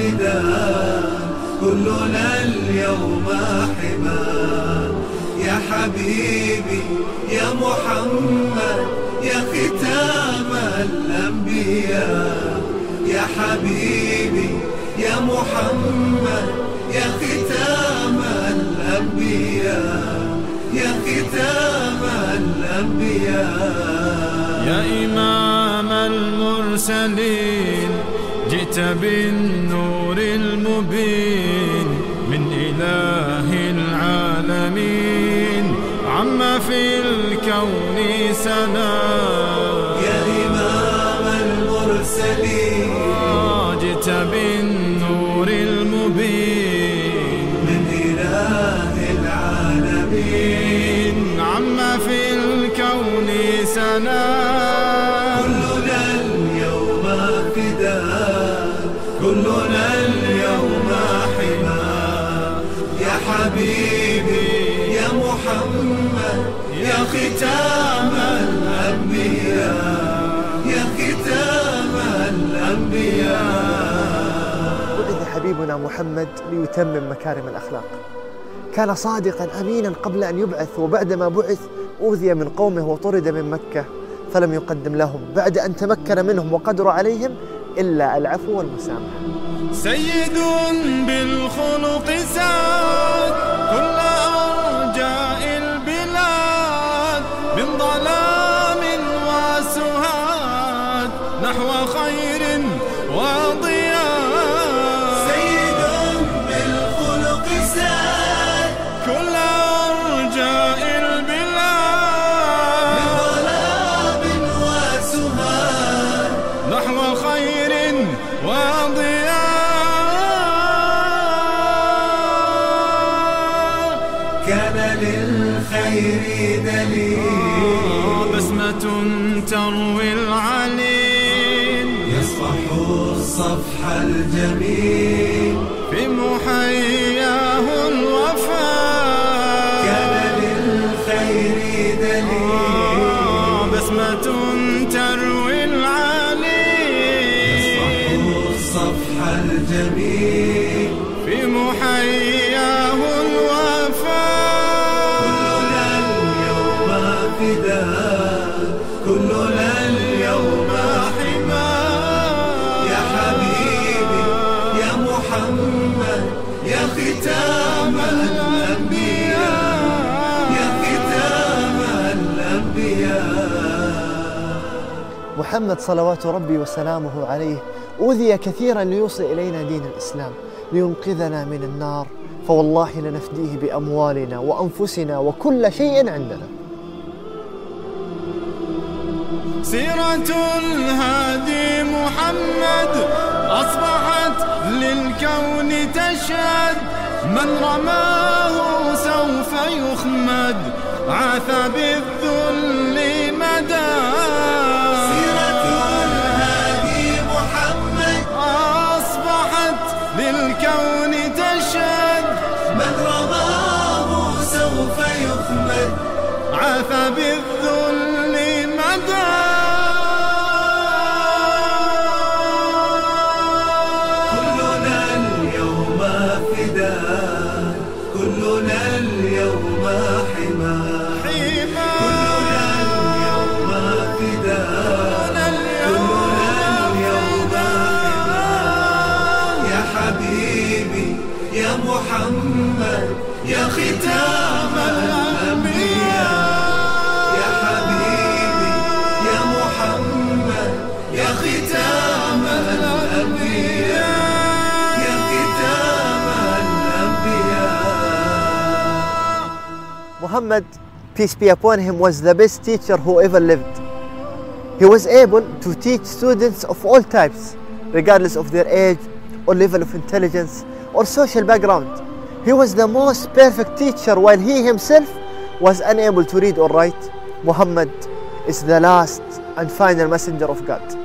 فداء، كلنا اليوم حماه. يا حبيبي يا محمد يا ختام الأنبياء، يا حبيبي يا محمد يا ختام الأنبياء، يا ختام الأنبياء. يا إمام المرسلين جئت بالنور المبين من إله العالمين، عم في الكون سلام. يا إمام المرسلين جئت بالنور المبين من إله العالمين، عم في الكون سلام. كلنا اليوم فداء، كلنا اليوم حماه. يا حبيبي يا محمد يا ختام الأنبياء، يا ختام الأنبياء. بعث حبيبنا محمد ليتمم مكارم الأخلاق. كان صادقا أمينا قبل أن يبعث، وبعدما بعث أوذي من قومه وطرد من مكة فلم يقدم لهم بعد أن تمكن منهم وقدر عليهم إلا العفو والمسامحة. سيد بالخلق ساد كل أرجاء البلاد، من ظلام وسهاد نحو خير وضياء. سيد بالخلق ساد كل أرجاء البلاد، من ظلام وسهاد نحو خير وضياء. كان للخير دليل، بسمة تروي العليل، يصفح الصفح الجميل في محياه الوفاء. كان للخير دليل، بسمة تروي العليل، يصفح الصفح الجميل في محياه الوفاء. كلنا اليوم فداء، كلنا اليوم حماه. يا حبيبي يا محمد يا ختام الأنبياء، يا ختام الأنبياء. محمد صلوات ربي وسلامه عليه أوذي كثيرا ليوصل إلينا دين الإسلام لينقذنا من النار، فوالله لنفديه بأموالنا وأنفسنا وكل شيء عندنا. سيرة الهادي محمد أصبحت للكون تشهد، من رماه سوف يخمد عاث بالذل مدى. سيرة الهادي محمد أصبحت للكون تشهد، من رماه سوف يخمد عاث بالذل مدى. كلنا اليوم فداء، كلنا اليوم حماه. كلنا اليوم فداء، كلنا اليوم حماه. يا حبيبي يا محمد يا ختام الأنبياء، يا حبيبي يا محمد يا ختام الأنبياء، يا ختام الأنبياء. Muhammad, peace be upon him, was the best teacher who ever lived. He was able to teach students of all types, regardless of their age or level of intelligence or social background. He was the most perfect teacher while he himself was unable to read or write. Muhammad is the last and final messenger of God.